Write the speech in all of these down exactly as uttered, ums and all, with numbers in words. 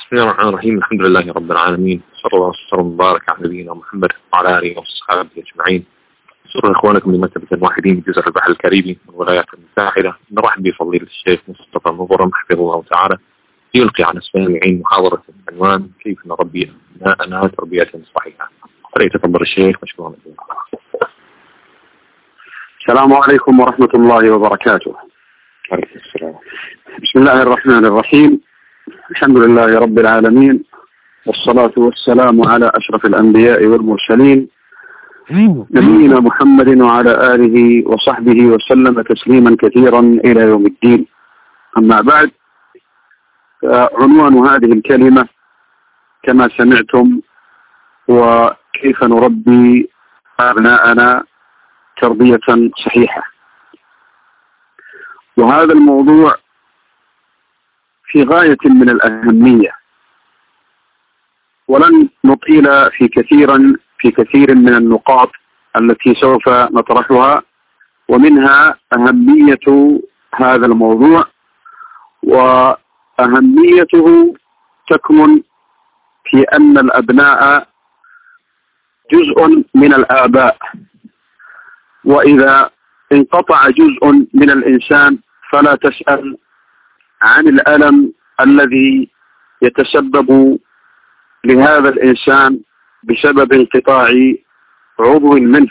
بسم الله الرحمن الرحيم. الحمد لله رب العالمين، صلى الله وسلم وبارك على نبينا محمد وعلى اله وصحبه اجمعين. سر اخوانكم لمكتبة الموحدين بجزر البحر الكاريبي والولايات المتحدة، نرحب بفضيلة الشيخ مصطفى مبرم حفظه الله تعالى يلقي على السامعين محاضرة بعنوان كيف نربي أبناءنا تربية صحيحة. فليتفضل الشيخ مشكورا. السلام عليكم ورحمة الله وبركاته. عليكم السلام. بسم الله الرحمن الرحيم. الحمد لله رب العالمين، والصلاة والسلام على أشرف الأنبياء والمرسلين نبينا محمد وعلى آله وصحبه وسلم تسليما كثيرا إلى يوم الدين. أما بعد، عنوان هذه الكلمة كما سمعتم وكيف نربي أبناءنا تربية صحيحة. وهذا الموضوع في غاية من الأهمية، ولن نطيل في كثيرا في كثير من النقاط التي سوف نطرحها، ومنها أهمية هذا الموضوع، وأهميته تكمن في أن الأبناء جزء من الآباء، وإذا انقطع جزء من الإنسان فلا تسأل عن الألم الذي يتسبب لهذا الإنسان بسبب انقطاع عضو منه.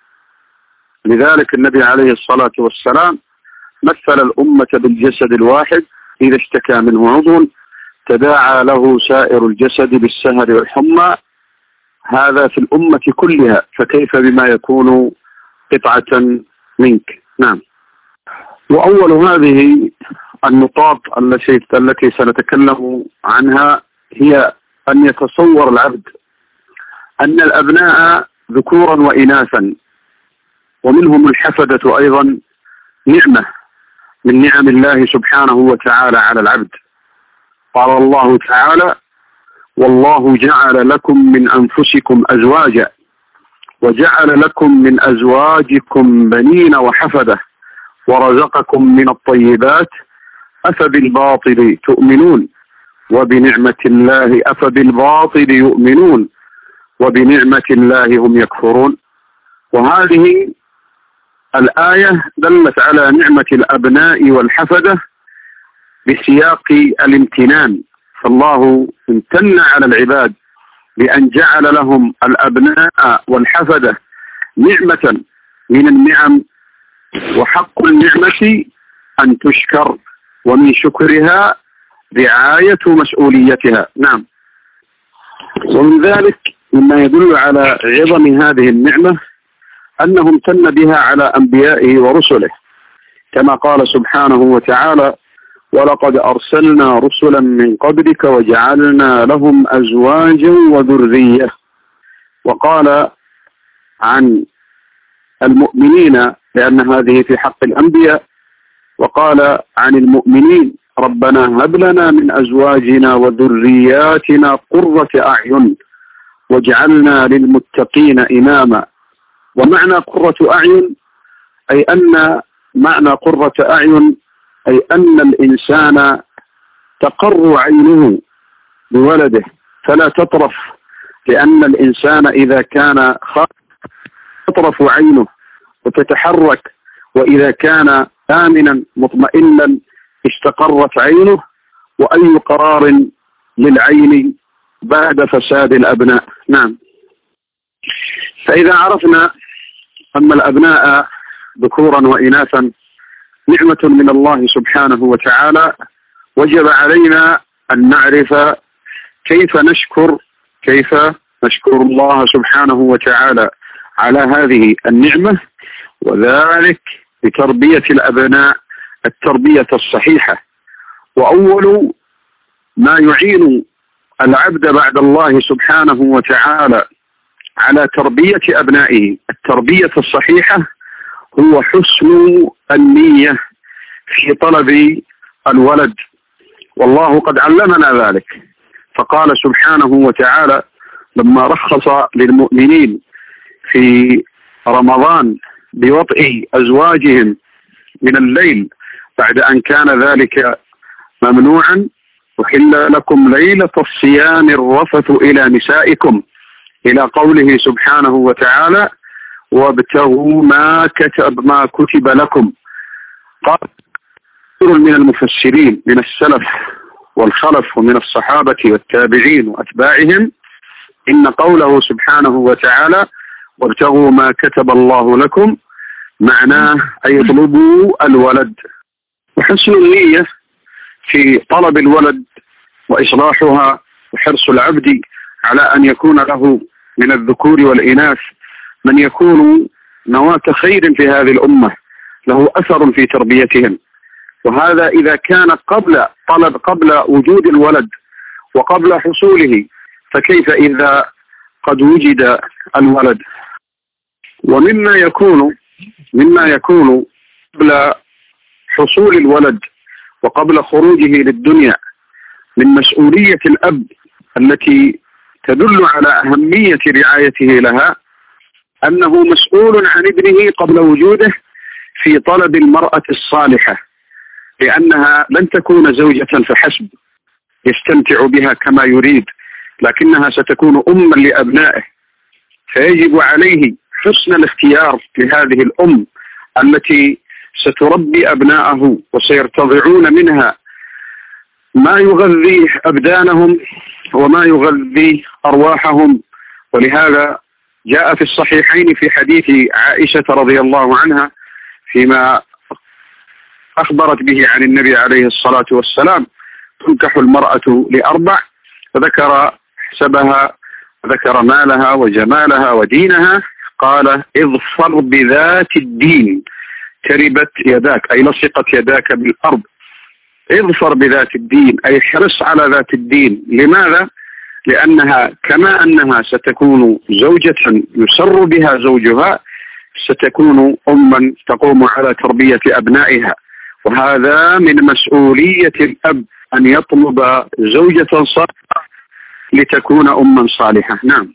لذلك النبي عليه الصلاة والسلام مثل الأمة بالجسد الواحد، إذا اشتكى منه عضو تداعى له سائر الجسد بالسهر والحمى. هذا في الأمة كلها، فكيف بما يكون قطعة منك؟ نعم. وأول هذه النقاط التي سنتكلم عنها هي أن يتصور العبد أن الأبناء ذكورا وإناثا، ومنهم الحفدة أيضا، نعمة من نعم الله سبحانه وتعالى على العبد. قال الله تعالى: والله جعل لكم من أنفسكم أزواجا وجعل لكم من أزواجكم بنين وحفدة ورزقكم من الطيبات أفبالباطل تؤمنون وبنعمة الله أفبالباطل يؤمنون وبنعمة الله هم يكفرون. وهذه الآية دلت على نعمة الأبناء والحفدة بسياق الامتنان، فالله امتن على العباد بأن جعل لهم الأبناء والحفدة نعمة من النعم، وحق النعمة أن تشكر، ومن شكرها رعاية مسؤوليتها. نعم. ومن ذلك مما يدل على عظم هذه النعمة أنه امتن بها على أنبيائه ورسله، كما قال سبحانه وتعالى: ولقد أرسلنا رسلا من قبلك وجعلنا لهم أزواجا وذرية. وقال عن المؤمنين، لأن هذه في حق الأنبياء، وقال عن المؤمنين: ربنا هب لنا من أزواجنا وذرياتنا قرة أعين واجعلنا للمتقين إماما. ومعنى قرة أعين أي أن معنى قرة أعين أي أن الإنسان تقر عينه بولده فلا تطرف، لأن الإنسان إذا كان خائف تطرف عينه وتتحرك، وإذا كان آمنا مطمئنا استقرت عينه. وأي قرار للعين بعد فساد الأبناء؟ نعم. فإذا عرفنا أن الأبناء ذكورا وإناثا نعمة من الله سبحانه وتعالى، وجب علينا أن نعرف كيف نشكر كيف نشكر الله سبحانه وتعالى على هذه النعمة، وذلك بتربية الأبناء التربية الصحيحة. وأول ما يعين العبد بعد الله سبحانه وتعالى على تربية أبنائه التربية الصحيحة هو حسن النية في طلب الولد، والله قد علمنا ذلك، فقال سبحانه وتعالى لما رخص للمؤمنين في رمضان بوطئ أزواجهم من الليل بعد أن كان ذلك ممنوعا، أحل لكم ليلة الصيام الرفث إلى نسائكم إلى قوله سبحانه وتعالى وابتغوا ما كتب ما كتب لكم. قال من المفسرين من السلف والخلف ومن الصحابة والتابعين وأتباعهم إن قوله سبحانه وتعالى وابتغوا ما كتب الله لكم معناه أي اطلبوا الولد، وحسن النية في طلب الولد وإصلاحها وحرص العبد على أن يكون له من الذكور والإناث من يكون نواة خير في هذه الأمة له أثر في تربيتهم. وهذا إذا كان قبل طلب قبل وجود الولد وقبل حصوله، فكيف إذا قد وجد الولد؟ ومما يكون مما يكون قبل حصول الولد وقبل خروجه للدنيا من مسؤولية الأب التي تدل على أهمية رعايته لها أنه مسؤول عن ابنه قبل وجوده في طلب المرأة الصالحة، لأنها لن تكون زوجة فحسب يستمتع بها كما يريد، لكنها ستكون أما لأبنائه، فيجب عليه حسن الاختيار لهذه الأم التي ستربي أبناءه وسيرتضعون منها ما يغذي أبدانهم وما يغذي أرواحهم. ولهذا جاء في الصحيحين في حديث عائشة رضي الله عنها فيما أخبرت به عن النبي عليه الصلاة والسلام تنكح المرأة لأربع، فذكر حسبها وذكر مالها وجمالها ودينها، قال اظفر بذات الدين تربت يداك، أي لصقت يداك بالأرض. اظفر بذات الدين أي حرص على ذات الدين. لماذا؟ لأنها كما أنها ستكون زوجة يسر بها زوجها، ستكون أما تقوم على تربية أبنائها، وهذا من مسؤولية الأب أن يطلب زوجة صالحة لتكون أما صالحة. نعم.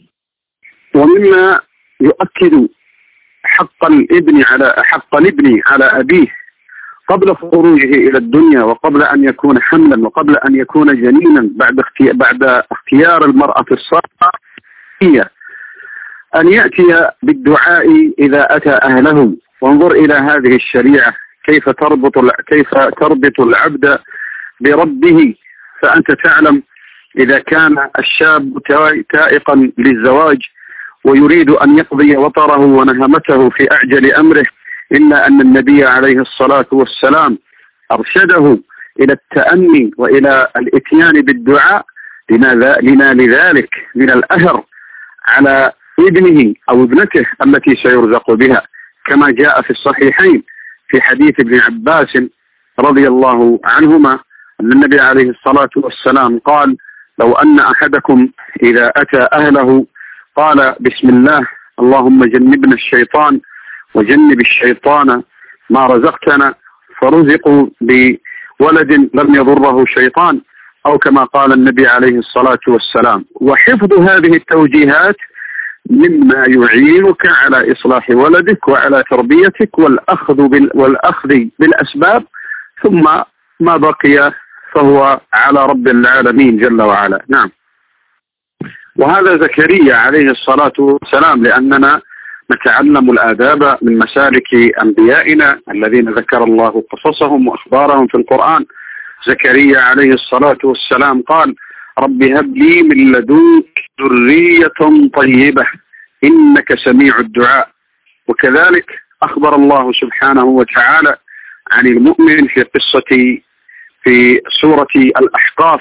ومما يؤكد حق الابن على حق الابن على أبيه قبل خروجه إلى الدنيا وقبل أن يكون حملا وقبل أن يكون جنينا بعد اختيار, بعد اختيار المرأة الصالحة هي أن يأتي بالدعاء إذا أتى أهله. وانظر إلى هذه الشريعة كيف تربط كيف تربط العبد بربه. فأنت تعلم إذا كان الشاب تائقا للزواج ويريد أن يقضي وطره ونهمته في أعجل أمره، إلا أن النبي عليه الصلاة والسلام أرشده إلى التأني وإلى الإتيان بالدعاء لما لذلك من الأثر على ابنه أو ابنته التي سيرزق بها، كما جاء في الصحيحين في حديث ابن عباس رضي الله عنهما أن النبي عليه الصلاة والسلام قال لو أن أحدكم إذا أتى أهله قال بسم الله اللهم جنبنا الشيطان وجنب الشيطان ما رزقتنا، فرزقوا بولد لم يضره شيطان، أو كما قال النبي عليه الصلاة والسلام. وحفظ هذه التوجيهات مما يعينك على إصلاح ولدك وعلى تربيتك والأخذ, بال والأخذ بالأسباب، ثم ما بقي فهو على رب العالمين جل وعلا. نعم. وهذا زكريا عليه الصلاة والسلام، لأننا نتعلم الآداب من مسالك أنبيائنا الذين ذكر الله قصصهم وأخبارهم في القرآن. زكريا عليه الصلاة والسلام قال رب هب لي من لدنك ذرية طيبة إنك سميع الدعاء. وكذلك أخبر الله سبحانه وتعالى عن المؤمن في قصة في سورة الأحقاف،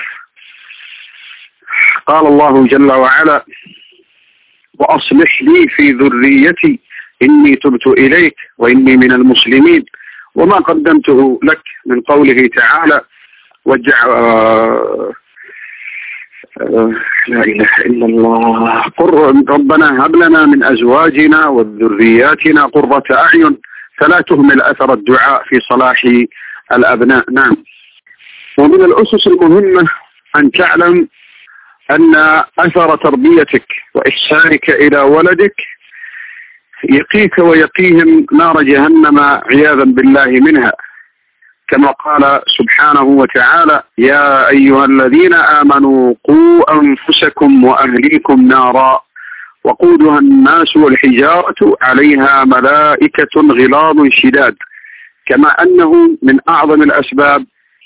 قال الله جل وعلا وأصلح لي في ذريتي إني تبت إليك وإني من المسلمين، وما قدمته لك من قوله تعالى وجع لا إله إلا الله ربنا هب لنا من أزواجنا وذرياتنا قرة أعين، فلا تهمل أثر الدعاء في صلاح الأبناء. نعم. ومن الأسس المهمة أن تعلم أن أثر تربيتك وإحسانك إلى ولدك يقيك ويقيهم نار جهنم عياذا بالله منها. كما قال سبحانه وتعالى: يا أيها الذين آمنوا قوا أنفسكم وأهليكم نارا وقودها الناس والحجارة عليها ملائكة غلاظ شداد. كما أنه من أعظم الأسباب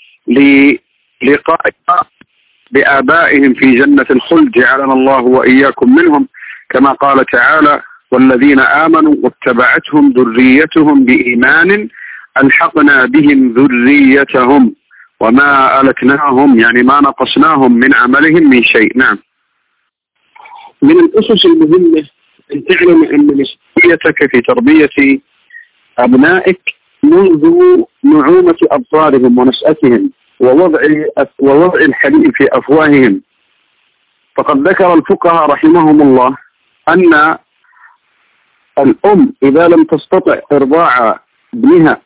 للقاء بآبائهم في جنة الخلد، جعلنا الله وإياكم منهم، كما قال تعالى: والذين آمنوا واتبعتهم ذريتهم بإيمان ألحقنا بهم ذريتهم وما ألتناهم، يعني ما نقصناهم من عملهم من شيء. نعم. من الأسس المهمة أن تعلم أن مسؤوليتك في تربية أبنائك منذ نعومة أبصارهم ونشأتهم ووضع ووضع الحليب في أفواههم. فقد ذكر الفقهاء رحمهم الله أن الأم إذا لم تستطع إرضاع ابنها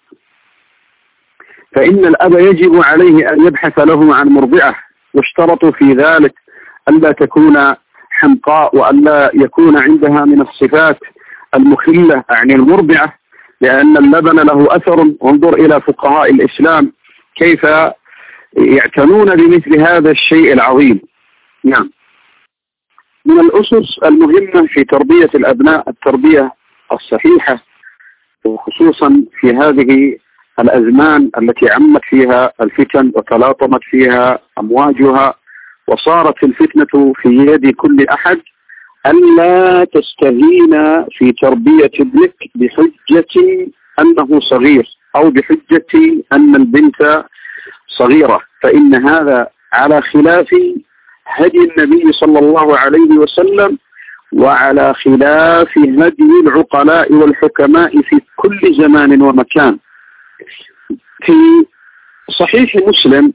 فإن الأب يجب عليه أن يبحث له عن مرضعة، واشترطوا في ذلك ألا تكون حمقاء وألا يكون عندها من الصفات المخلة عن المرضعة، لأن اللبن له أثر. وانظر إلى فقهاء الإسلام كيف يعتنون بمثل هذا الشيء العظيم. نعم. من الأسس المهمة في تربية الأبناء التربية الصحيحة، وخصوصا في هذه الأزمان التي عمت فيها الفتن وتلاطمت فيها أمواجها وصارت الفتنة في يد كل أحد، ألا تستهين في تربية ابنك بحجة أنه صغير أو بحجة أن البنت صغيرة، فإن هذا على خلاف هدي النبي صلى الله عليه وسلم وعلى خلاف هدي العقلاء والحكماء في كل زمان ومكان. في صحيح مسلم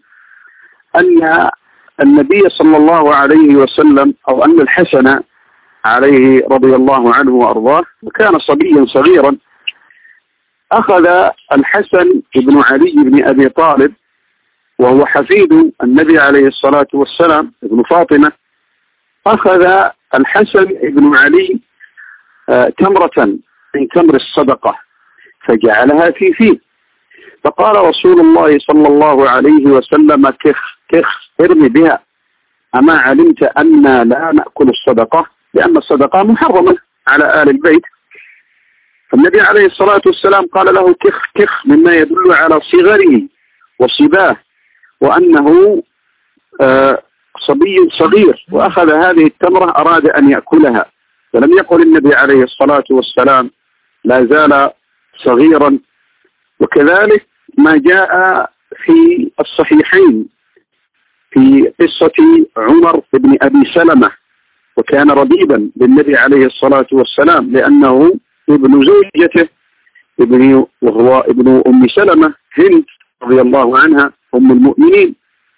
أن النبي صلى الله عليه وسلم أو أن الحسن عليه رضي الله عنه وأرضاه وكان صبيا صغيرا، أخذ الحسن بن علي بن أبي طالب وهو حفيد النبي عليه الصلاة والسلام ابن فاطمة، أخذ الحسن بن علي تمرة من تمر الصدقة فجعلها في فيه، فقال رسول الله صلى الله عليه وسلم: كخ كخ ارمي بها، أما علمت أننا لا نأكل الصدقة لأن الصدقة محرمة على آل البيت؟ فالنبي عليه الصلاة والسلام قال له: كخ كخ، مما يدل على صغره وصباه وأنه آه صبي صغير، وأخذ هذه التمرة أراد أن يأكلها، فلم يقل النبي عليه الصلاة والسلام لا زال صغيرا. وكذلك ما جاء في الصحيحين في قصة عمر بن أبي سلمة، وكان ربيبا للنبي عليه الصلاة والسلام لأنه ابن زوجته ابن وهو ابن أم سلمة هند رضي الله عنها أم المؤمنين،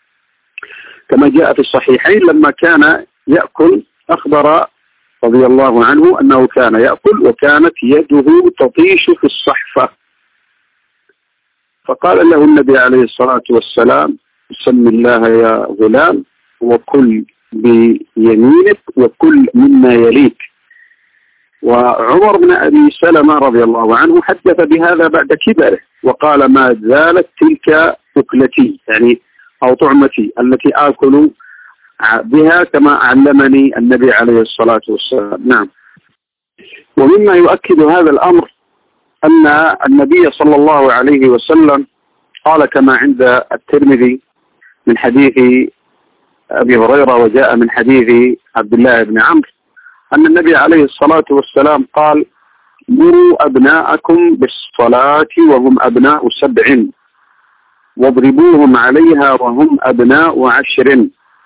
كما جاء في الصحيحين لما كان يأكل أخبر رضي الله عنه أنه كان يأكل وكانت يده تطيش في الصحفة، فقال له النبي عليه الصلاة والسلام: سم الله يا غلام وكل بيمينك وكل مما يليك. وعمر بن أبي سلمة رضي الله عنه حدث بهذا بعد كبره وقال: ما زالت تلك أكلتي، يعني أو طعمتي التي آكل بها كما علمني النبي عليه الصلاة والسلام. نعم. ومما يؤكد هذا الأمر أن النبي صلى الله عليه وسلم قال كما عند الترمذي من حديث أبي هريرة وجاء من حديث عبد الله بن عمرو أن النبي عليه الصلاة والسلام قال: مروا أبناءكم بالصلاة وهم أبناء سبع واضربوهم عليها وهم أبناء عشر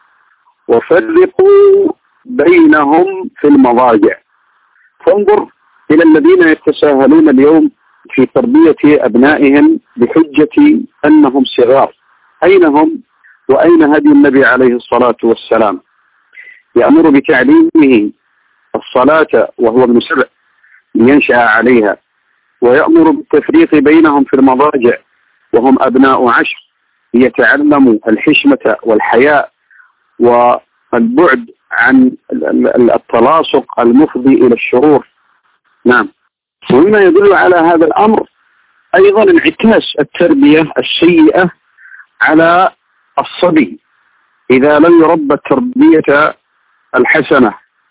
وفرقوا بينهم في المضاجع. فانظر إلى الذين يتساهلون اليوم في تربية أبنائهم بحجة أنهم صغار، أين هم وأين هدي النبي عليه الصلاة والسلام؟ يأمر بتعليمه الصلاة وهو ابن سبع لينشأ عليها، ويأمر بالتفريق بينهم في المضاجع وهم أبناء عشر ليتعلموا الحشمة والحياء والبعد عن التلاصق المفضي إلى الشرور. نعم. ومما يدل على هذا الأمر أيضا انعكاس التربية السيئة على الصبي إذا لم يربى التربية الحسنة.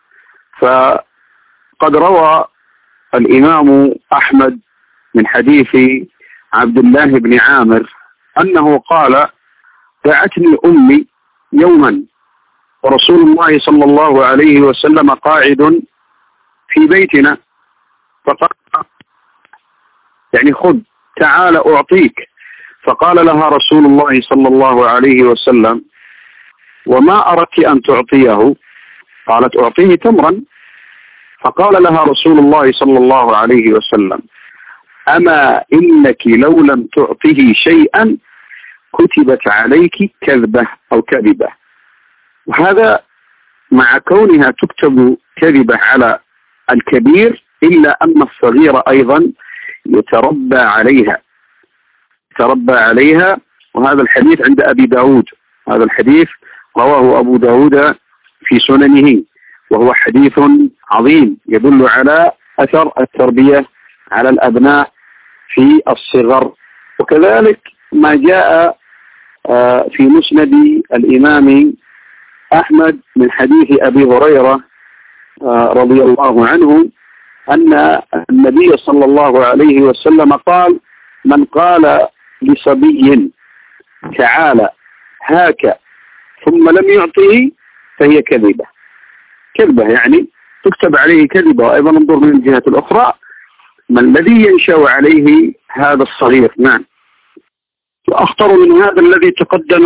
فقد روى الإمام أحمد من حديث عبد الله بن عامر أنه قال: دعتني أمي يوما ورسول الله صلى الله عليه وسلم قاعد في بيتنا، فقال يعني خذ تعال أعطيك. فقال لها رسول الله صلى الله عليه وسلم: وما أردت أن تعطيه؟ قالت: أعطيه تمرا. فقال لها رسول الله صلى الله عليه وسلم: أما إنك لو لم تعطه شيئا كتبت عليك كذبة أو كذبة. وهذا مع كونها تكتب كذبة على الكبير إلا أن الصغير أيضا يتربى عليها يتربى عليها وهذا الحديث عند أبي داود. هذا الحديث رواه أبو داود في سننه، وهو حديث عظيم يدل على أثر التربية على الأبناء في الصغر. وكذلك ما جاء في مسند الإمام أحمد من حديث أبي هريرة رضي الله عنه أن النبي صلى الله عليه وسلم قال: من قال لصبي تعالى هاك ثم لم يعطه فهي كذبة. كذبة يعني تكتب عليه كذبة. وأيضا انظر من الجهة الأخرى ما الذي ينشأ عليه هذا الصغير. نعم. وأخطر من هذا الذي تقدم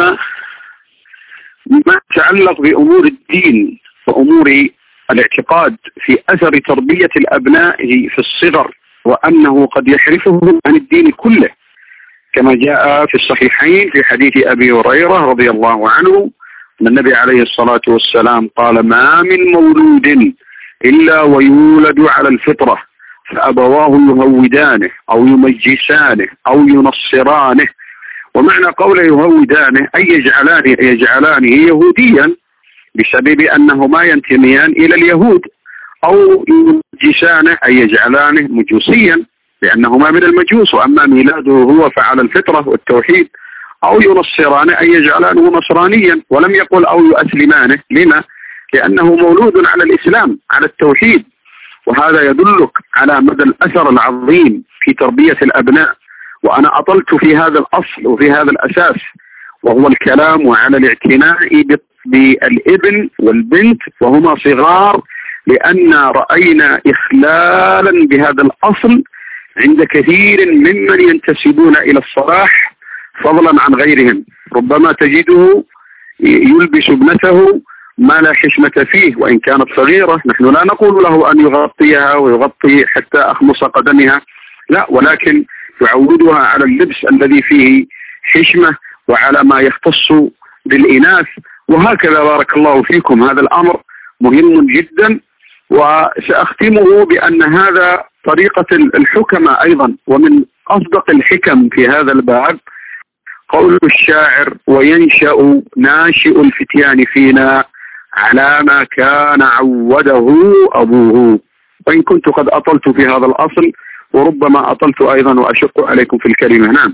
ما يتعلق بأمور الدين وأمور الاعتقاد في أثر تربية الأبناء في الصغر، وأنه قد يحرفهم عن الدين كله، كما جاء في الصحيحين في حديث أبي هريرة رضي الله عنه أن النبي عليه الصلاة والسلام قال: ما من مولود إلا ويولد على الفطرة فأبواه يهودانه أو يمجسانه أو ينصرانه. ومعنى قوله يهودانه أي يجعلانه, يجعلانه يهوديا بسبب أنهما ينتميان إلى اليهود، أو يمجسانه أي يجعلانه مجوسيا لأنهما من المجوس وأما ميلاده هو فعلى الفطرة والتوحيد، أو ينصرانه أي يجعلانه نصرانيا، ولم يقل أو يؤسلمانه. لما؟ لأنه مولود على الإسلام على التوحيد. وهذا يدلك على مدى الأثر العظيم في تربية الأبناء. وأنا أطلت في هذا الأصل وفي هذا الأساس، وهو الكلام على الاعتناء بالابن والبنت وهما صغار، لأن رأينا إخلالا بهذا الأصل عند كثير ممن ينتسبون إلى الصلاح فضلا عن غيرهم. ربما تجده يلبس ابنته ما لا حشمة فيه وإن كانت صغيرة. نحن لا نقول له أن يغطيها ويغطي حتى أخمص قدمها، لا، ولكن يعودها على اللبس الذي فيه حشمة وعلى ما يختص بالإناث. وهكذا بارك الله فيكم هذا الأمر مهم جدا. وسأختمه بأن هذا طريقة الحكمة أيضا. ومن أصدق الحكم في هذا الباب قول الشاعر: وينشأ ناشئ الفتيان فينا على ما كان عوده أبوه. وإن كنت قد أطلت في هذا الأصل وربما أطلت أيضا وأشق عليكم في الكلمة. نعم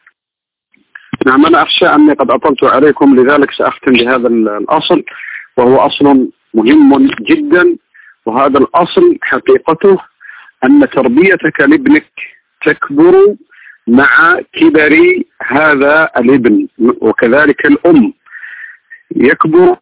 نعم أنا أخشى أني قد أطلت عليكم، لذلك سأختم بهذا الأصل، وهو أصل مهم جدا. وهذا الأصل حقيقته أن تربيتك لابنك تكبر مع كبر هذا الابن، وكذلك الأم يكبر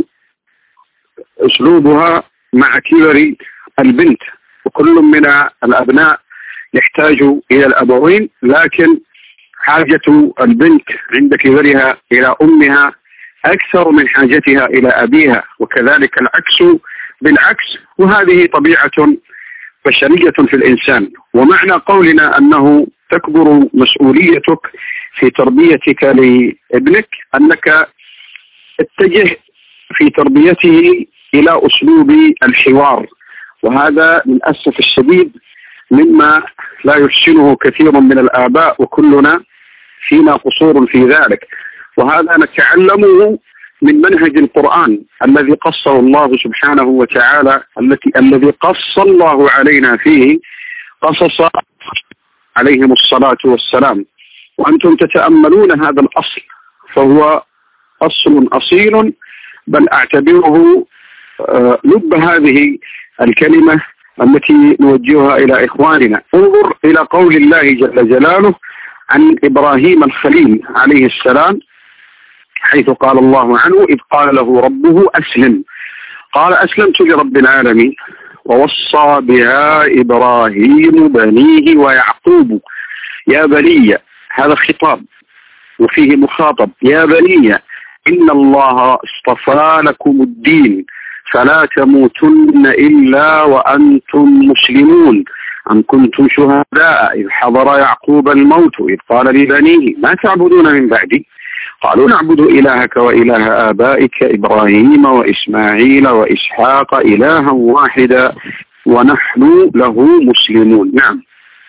أسلوبها مع كبر البنت. وكل من الأبناء يحتاج إلى الأبوين، لكن حاجة البنت عند كبرها إلى أمها أكثر من حاجتها إلى أبيها، وكذلك العكس بالعكس. وهذه طبيعة بشرية في الإنسان. ومعنى قولنا أنه تكبر مسؤوليتك في تربيتك لابنك أنك اتجه في تربيته إلى أسلوب الحوار، وهذا للأسف الشديد مما لا يحسنه كثير من الآباء، وكلنا فينا قصور في ذلك. وهذا نتعلمه من منهج القرآن الذي قصه الله سبحانه وتعالى، التي الذي قص الله علينا فيه قصص عليهم الصلاة والسلام. وأنتم تتأملون هذا الأصل، فهو أصل أصيل، بل أعتبره لب هذه الكلمة التي نوجهها إلى إخواننا. انظر إلى قول الله جل جلاله عن إبراهيم الخليل عليه السلام، حيث قال الله عنه: إذ قال له ربه أسلم، قال أسلمت لرب العالمين. ووصى بها إبراهيم بنيه ويعقوب يا بني، هذا خطاب وفيه مخاطب، يا بني إن الله اصطفى لكم الدين فلا تموتن إلا وأنتم مسلمون. أم كنتم شهداء إذ حضر يعقوب الموت إذ قال لبنيه ما تعبدون من بعدي قالوا نعبد إلهك وإله آبائك إبراهيم وإسماعيل وإسحاق إلها واحدا ونحن له مسلمون. نعم.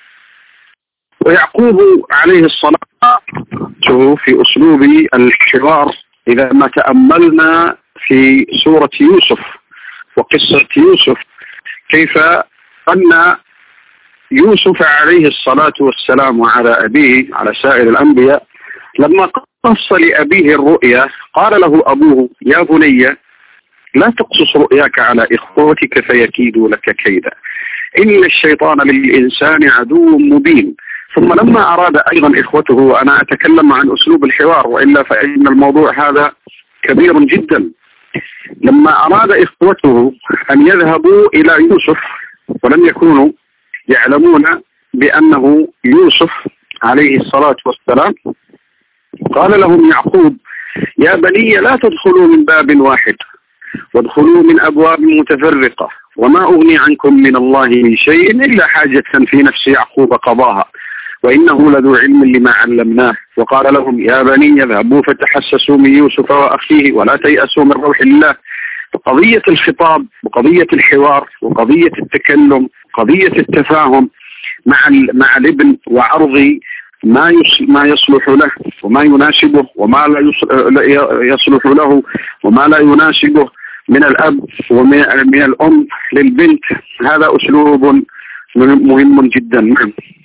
ويعقوب عليه الصلاة في أسلوب الحوار، إذا ما تأملنا في سورة يوسف وقصة يوسف، كيف أن يوسف عليه الصلاة والسلام وعلى أبيه على سائر الأنبياء لما قص لأبيه الرؤيا قال له أبوه: يا بني لا تقصص رؤياك على إخوتك فيكيدوا لك كيدا إن الشيطان للإنسان عدو مبين. ثم لما أراد أيضا إخوته، وأنا أتكلم عن أسلوب الحوار وإلا فإن الموضوع هذا كبير جدا، لما أراد إخوته أن يذهبوا إلى يوسف ولم يكونوا يعلمون بأنه يوسف عليه الصلاة والسلام، قال لهم يعقوب: يا بني لا تدخلوا من باب واحد وادخلوا من أبواب متفرقة وما أغني عنكم من الله من شيء إلا حاجة في نفس يعقوب قضاها وإنه لذو علم لما علمناه. وقال لهم: يا بني اذهبوا فتحسسوا من يوسف وأخيه ولا تيأسوا من روح الله. قضية الخطاب وقضية الحوار وقضية التكلم وقضية التفاهم مع مع الابن وعرض ما ما يصلح له وما يناسبه وما لا يصلح له وما لا يناسبه من الأب ومن الأم للبنت، هذا أسلوب مهم جدا.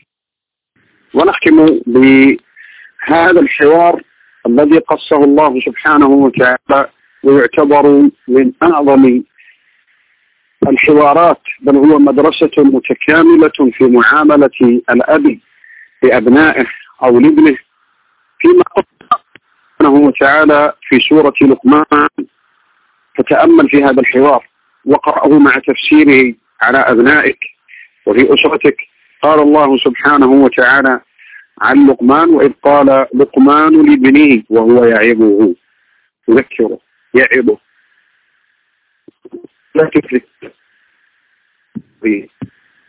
ونختم بهذا الحوار الذي قصه الله سبحانه وتعالى، ويعتبر من أعظم الحوارات، بل هو مدرسة متكاملة في معاملة الأب لأبنائه أو لابنه، فيما قال سبحانه وتعالى في سورة لقمان. فتأمل في هذا الحوار وقرأه مع تفسيره على أبنائك وفي أسرتك. قال الله سبحانه وتعالى عن لقمان: وإذ قال لقمان لابنه وهو يعظه، يذكره يعظه لا تشرك بي،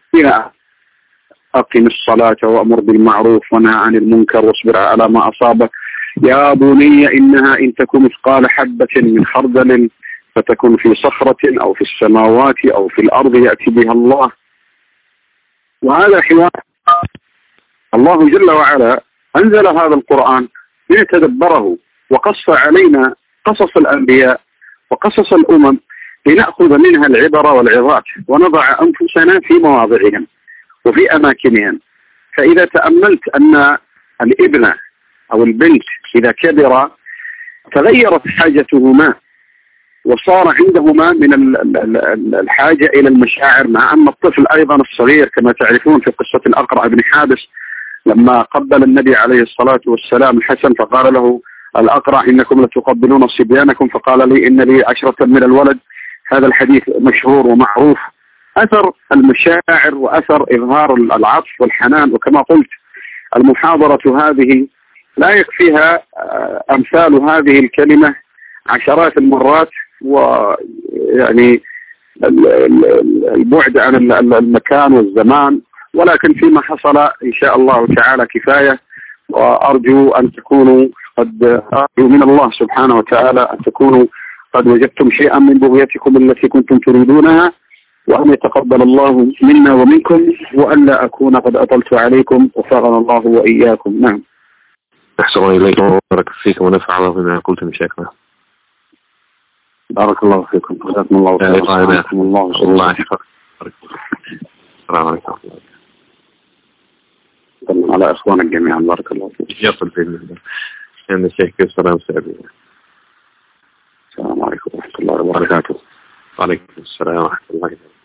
أقم الصلاة وأمر بالمعروف وانهى عن المنكر واصبر على ما أصابك يا بني إنها إن تكن مثقال حبة من خردل فتكن في صخرة أو في السماوات أو في الأرض يأتي بها الله. وهذا حوار الله جل وعلا أنزل هذا القرآن لنتدبره، وقص علينا قصص الأنبياء وقصص الأمم لنأخذ منها العبر والعظات ونضع أنفسنا في مواضعهم وفي أماكنهم. فإذا تأملت أن الابن أو البنت إذا كبر تغيرت حاجتهما وصار عندهما من الحاجة إلى المشاعر، مع أن الطفل أيضا الصغير كما تعرفون في قصة الأقرع بن حابس لما قبل النبي عليه الصلاة والسلام الحسن فقال له الأقرع: إنكم لتقبلون صبيانكم فقال لي إن لي عشرة من الولد. هذا الحديث مشهور ومعروف. أثر المشاعر وأثر إظهار العطف والحنان، وكما قلت المحاضرة هذه لا يكفيها أمثال هذه الكلمة عشرات المرات، ويعني البعد عن المكان والزمان، ولكن فيما حصل إن شاء الله تعالى كفاية. وأرجو أن تكونوا قد أرجو من الله سبحانه وتعالى أن تكونوا قد وجدتم شيئا من بغيتكم التي كنتم تريدونها، وأن يتقبل الله منا ومنكم، وأن لا أكون قد أطلت عليكم، وفقنا الله وإياكم. نعم. أحسن إليكم وبارك فيكم ونفع الله بما قلتم شيخنا. بارك الله فيكم. جزاكم الله خيرا. الله الله يحفظك. السلام عليكم. سلم على إخوانك جميعا، بارك الله فيك. يصل بإذن الله. أنا الشيخ كيف سلام سعيد. السلام عليكم ورحمة الله وبركاته. وعليكم السلام ورحمة الله وبركاته.